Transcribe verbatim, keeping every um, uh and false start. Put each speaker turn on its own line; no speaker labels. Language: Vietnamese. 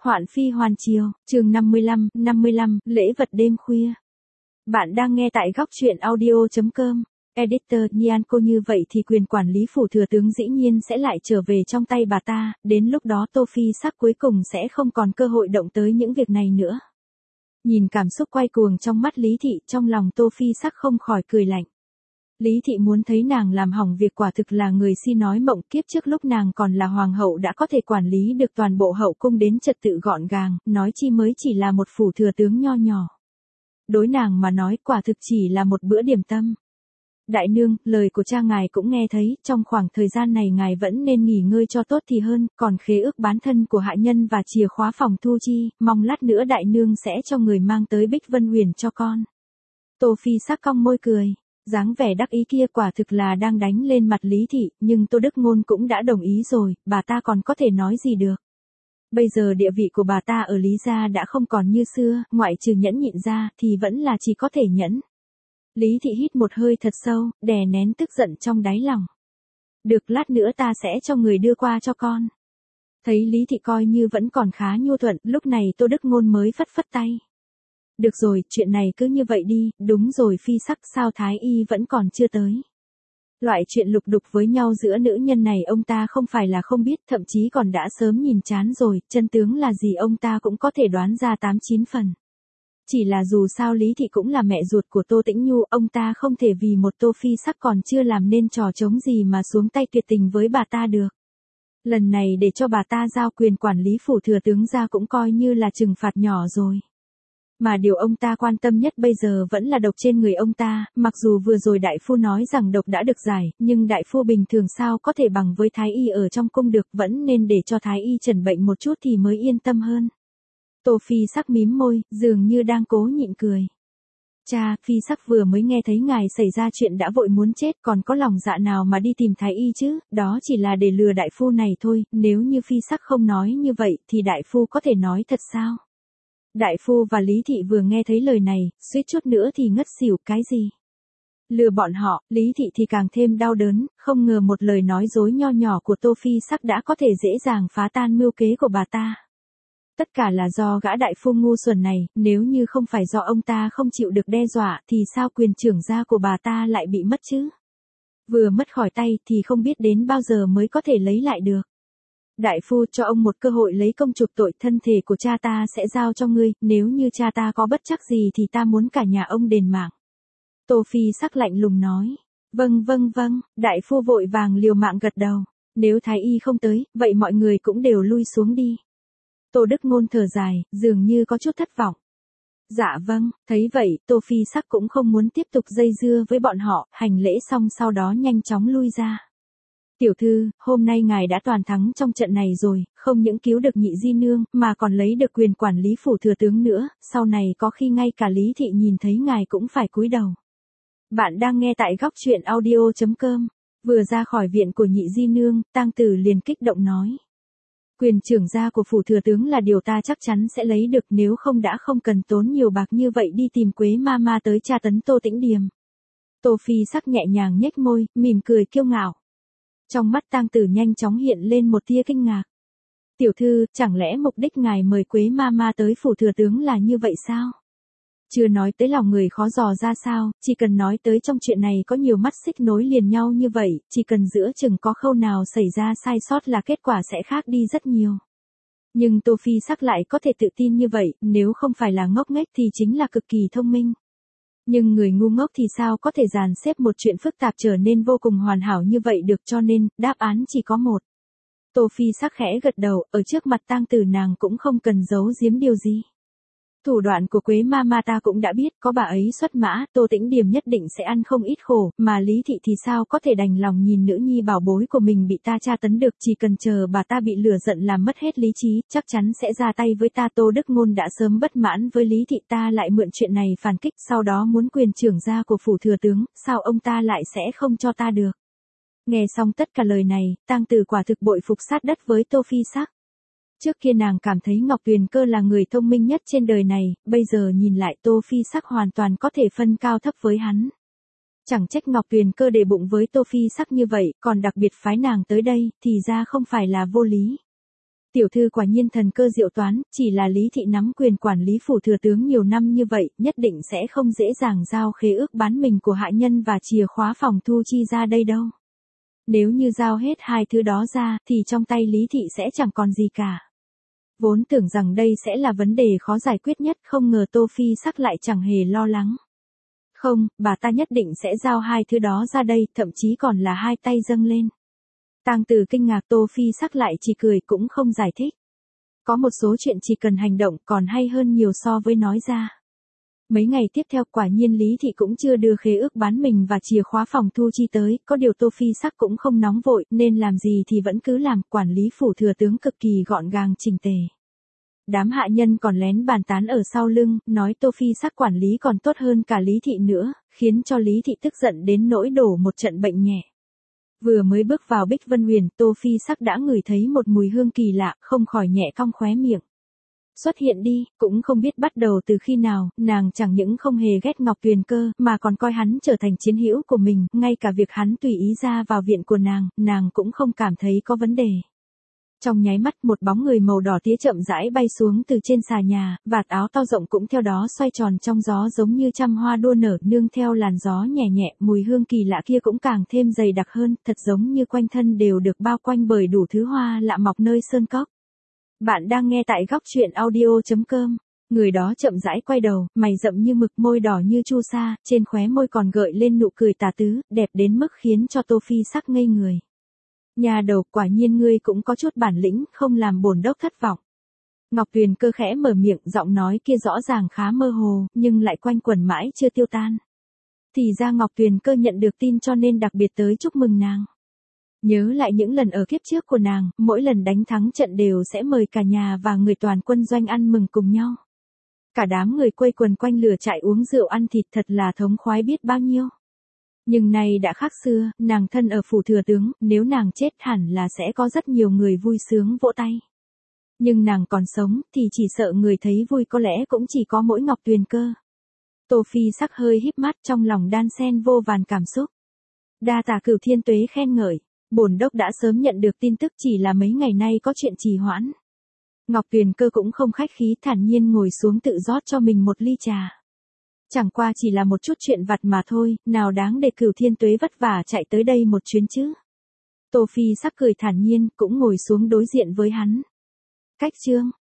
Hoạn phi hoàn triều, chương năm mươi lăm, năm mươi lăm, lễ vật đêm khuya. Bạn đang nghe tại góc truyện audio.com. Editor Nhan cô như vậy thì quyền quản lý phủ thừa tướng dĩ nhiên sẽ lại trở về trong tay bà ta, đến lúc đó Tô Phi Sắc cuối cùng sẽ không còn cơ hội động tới những việc này nữa. Nhìn cảm xúc quay cuồng trong mắt Lý Thị, trong lòng Tô Phi Sắc không khỏi cười lạnh. Lý Thị muốn thấy nàng làm hỏng việc quả thực là người si nói mộng, kiếp trước lúc nàng còn là hoàng hậu đã có thể quản lý được toàn bộ hậu cung đến trật tự gọn gàng, nói chi mới chỉ là một phủ thừa tướng nho nhỏ. Đối nàng mà nói quả thực chỉ là một bữa điểm tâm. Đại nương, lời của cha ngài cũng nghe thấy, trong khoảng thời gian này ngài vẫn nên nghỉ ngơi cho tốt thì hơn, còn khế ước bán thân của hạ nhân và chìa khóa phòng thu chi, mong lát nữa đại nương sẽ cho người mang tới Bích Vân Huyền cho con. Tô Phi Sắc cong môi cười. Dáng vẻ đắc ý kia quả thực là đang đánh lên mặt Lý Thị, nhưng Tô Đức Ngôn cũng đã đồng ý rồi, bà ta còn có thể nói gì được. Bây giờ địa vị của bà ta ở Lý gia đã không còn như xưa, ngoại trừ nhẫn nhịn ra thì vẫn là chỉ có thể nhẫn. Lý Thị hít một hơi thật sâu, đè nén tức giận trong đáy lòng. Được, lát nữa ta sẽ cho người đưa qua cho con. Thấy Lý Thị coi như vẫn còn khá nhu thuận, lúc này Tô Đức Ngôn mới phất phất tay. Được rồi, chuyện này cứ như vậy đi, đúng rồi Phi Sắc, sao Thái Y vẫn còn chưa tới. Loại chuyện lục đục với nhau giữa nữ nhân này ông ta không phải là không biết, thậm chí còn đã sớm nhìn chán rồi, chân tướng là gì ông ta cũng có thể đoán ra tám chín phần. Chỉ là dù sao Lý Thị cũng là mẹ ruột của Tô Tĩnh Nhu, ông ta không thể vì một Tô Phi Sắc còn chưa làm nên trò trống gì mà xuống tay tuyệt tình với bà ta được. Lần này để cho bà ta giao quyền quản lý phủ thừa tướng ra cũng coi như là trừng phạt nhỏ rồi. Mà điều ông ta quan tâm nhất bây giờ vẫn là độc trên người ông ta, mặc dù vừa rồi đại phu nói rằng độc đã được giải, nhưng đại phu bình thường sao có thể bằng với thái y ở trong cung được, vẫn nên để cho thái y chẩn bệnh một chút thì mới yên tâm hơn. Tô Phi Sắc mím môi, dường như đang cố nhịn cười. Cha, Phi Sắc vừa mới nghe thấy ngài xảy ra chuyện đã vội muốn chết, còn có lòng dạ nào mà đi tìm thái y chứ, đó chỉ là để lừa đại phu này thôi, nếu như Phi Sắc không nói như vậy thì đại phu có thể nói thật sao? Đại phu và Lý Thị vừa nghe thấy lời này, suýt chút nữa thì ngất xỉu, cái gì? Lừa bọn họ, Lý Thị thì càng thêm đau đớn, không ngờ một lời nói dối nho nhỏ của Tô Phi Sắc đã có thể dễ dàng phá tan mưu kế của bà ta. Tất cả là do gã đại phu ngu xuẩn này, nếu như không phải do ông ta không chịu được đe dọa thì sao quyền trưởng gia của bà ta lại bị mất chứ? Vừa mất khỏi tay thì không biết đến bao giờ mới có thể lấy lại được. Đại phu, cho ông một cơ hội lấy công chuộc tội, thân thể của cha ta sẽ giao cho ngươi, nếu như cha ta có bất trắc gì thì ta muốn cả nhà ông đền mạng. Tô Phi Sắc lạnh lùng nói. Vâng vâng vâng, đại phu vội vàng liều mạng gật đầu. Nếu thái y không tới, vậy mọi người cũng đều lui xuống đi. Tô Đức Ngôn thở dài, dường như có chút thất vọng. Dạ vâng, thấy vậy, Tô Phi Sắc cũng không muốn tiếp tục dây dưa với bọn họ, hành lễ xong sau đó nhanh chóng lui ra. Tiểu thư, hôm nay ngài đã toàn thắng trong trận này rồi, không những cứu được nhị di nương, mà còn lấy được quyền quản lý phủ thừa tướng nữa, sau này có khi ngay cả Lý Thị nhìn thấy ngài cũng phải cúi đầu. Bạn đang nghe tại góc truyện audio.com, vừa ra khỏi viện của nhị di nương, Tang Tử liền kích động nói. Quyền trưởng gia của phủ thừa tướng là điều ta chắc chắn sẽ lấy được, nếu không đã không cần tốn nhiều bạc như vậy đi tìm Quế ma ma tới tra tấn Tô Tĩnh Điềm. Tô Phi Sắc nhẹ nhàng nhếch môi, mỉm cười kiêu ngạo. Trong mắt Tang Tử nhanh chóng hiện lên một tia kinh ngạc. Tiểu thư, chẳng lẽ mục đích ngài mời Quế ma ma tới phủ thừa tướng là như vậy sao? Chưa nói tới lòng người khó dò ra sao, chỉ cần nói tới trong chuyện này có nhiều mắt xích nối liền nhau như vậy, chỉ cần giữa chừng có khâu nào xảy ra sai sót là kết quả sẽ khác đi rất nhiều. Nhưng Tô Phi Sắc lại có thể tự tin như vậy, nếu không phải là ngốc nghếch thì chính là cực kỳ thông minh. Nhưng người ngu ngốc thì sao có thể dàn xếp một chuyện phức tạp trở nên vô cùng hoàn hảo như vậy được, cho nên, đáp án chỉ có một. Tô Phi Sắc khẽ gật đầu, ở trước mặt Tang Tử nàng cũng không cần giấu giếm điều gì. Thủ đoạn của Quế ma ma ta cũng đã biết, có bà ấy xuất mã, Tô Tĩnh Điềm nhất định sẽ ăn không ít khổ, mà Lý Thị thì sao có thể đành lòng nhìn nữ nhi bảo bối của mình bị ta tra tấn được, chỉ cần chờ bà ta bị lửa giận làm mất hết lý trí, chắc chắn sẽ ra tay với ta. Tô Đức Ngôn đã sớm bất mãn với Lý Thị, ta lại mượn chuyện này phản kích, sau đó muốn quyền trưởng gia của phủ thừa tướng, sao ông ta lại sẽ không cho ta được? Nghe xong tất cả lời này, Tang Tử quả thực bội phục sát đất với Tô Phi Sắc. Trước kia nàng cảm thấy Ngọc Tuyền Cơ là người thông minh nhất trên đời này, bây giờ nhìn lại Tô Phi Sắc hoàn toàn có thể phân cao thấp với hắn. Chẳng trách Ngọc Tuyền Cơ để bụng với Tô Phi Sắc như vậy, còn đặc biệt phái nàng tới đây, thì ra không phải là vô lý. Tiểu thư quả nhiên thần cơ diệu toán, chỉ là Lý thị nắm quyền quản lý phủ thừa tướng nhiều năm như vậy, nhất định sẽ không dễ dàng giao khế ước bán mình của hạ nhân và chìa khóa phòng thu chi ra đây đâu. Nếu như giao hết hai thứ đó ra, thì trong tay Lý thị sẽ chẳng còn gì cả. Vốn tưởng rằng đây sẽ là vấn đề khó giải quyết nhất, không ngờ Tô Phi Sắc lại chẳng hề lo lắng. Không, bà ta nhất định sẽ giao hai thứ đó ra đây, thậm chí còn là hai tay dâng lên. Tang Tử kinh ngạc, Tô Phi Sắc lại chỉ cười cũng không giải thích. Có một số chuyện chỉ cần hành động còn hay hơn nhiều so với nói ra. Mấy ngày tiếp theo quả nhiên Lý thị cũng chưa đưa khế ước bán mình và chìa khóa phòng thu chi tới, có điều Tô Phi Sắc cũng không nóng vội, nên làm gì thì vẫn cứ làm, quản lý phủ thừa tướng cực kỳ gọn gàng chỉnh tề. Đám hạ nhân còn lén bàn tán ở sau lưng, nói Tô Phi Sắc quản lý còn tốt hơn cả Lý thị nữa, khiến cho Lý thị tức giận đến nỗi đổ một trận bệnh nhẹ. Vừa mới bước vào Bích Vân Huyền, Tô Phi Sắc đã ngửi thấy một mùi hương kỳ lạ, không khỏi nhẹ cong khóe miệng. Xuất hiện đi, cũng không biết bắt đầu từ khi nào, nàng chẳng những không hề ghét Ngọc Tuyền Cơ, mà còn coi hắn trở thành chiến hữu của mình, ngay cả việc hắn tùy ý ra vào viện của nàng, nàng cũng không cảm thấy có vấn đề. Trong nháy mắt, một bóng người màu đỏ tía chậm rãi bay xuống từ trên xà nhà, vạt áo to rộng cũng theo đó xoay tròn trong gió giống như trăm hoa đua nở, nương theo làn gió nhẹ nhẹ, mùi hương kỳ lạ kia cũng càng thêm dày đặc hơn, thật giống như quanh thân đều được bao quanh bởi đủ thứ hoa lạ mọc nơi sơn cốc. Bạn đang nghe tại góc truyện audio chấm com. Người đó chậm rãi quay đầu, mày rậm như mực, môi đỏ như chu sa, trên khóe môi còn gợi lên nụ cười tà tứ, đẹp đến mức khiến cho Tô Phi Sắc ngây người. Nhà đầu, quả nhiên ngươi cũng có chút bản lĩnh, không làm bổn đốc thất vọng. Ngọc Tuyền Cơ khẽ mở miệng, giọng nói kia rõ ràng khá mơ hồ, nhưng lại quanh quẩn mãi chưa tiêu tan. Thì ra Ngọc Tuyền Cơ nhận được tin cho nên đặc biệt tới chúc mừng nàng. Nhớ lại những lần ở kiếp trước của nàng, mỗi lần đánh thắng trận đều sẽ mời cả nhà và người toàn quân doanh ăn mừng cùng nhau. Cả đám người quây quần quanh lửa trại uống rượu ăn thịt, thật là thống khoái biết bao nhiêu. Nhưng nay đã khác xưa, nàng thân ở phủ thừa tướng, nếu nàng chết hẳn là sẽ có rất nhiều người vui sướng vỗ tay. Nhưng nàng còn sống, thì chỉ sợ người thấy vui có lẽ cũng chỉ có mỗi Ngọc Tuyền Cơ. Tô Phi Sắc hơi híp mắt, trong lòng đan xen vô vàn cảm xúc. Đa tạ Cửu Thiên Tuế khen ngợi, bổn đốc đã sớm nhận được tin tức, chỉ là mấy ngày nay có chuyện trì hoãn. Ngọc Tuyền Cơ cũng không khách khí, thản nhiên ngồi xuống tự rót cho mình một ly trà. Chẳng qua chỉ là một chút chuyện vặt mà thôi, nào đáng để Cửu Thiên Tuế vất vả chạy tới đây một chuyến chứ. Tô Phi Sắc cười thản nhiên, cũng ngồi xuống đối diện với hắn. Cách chương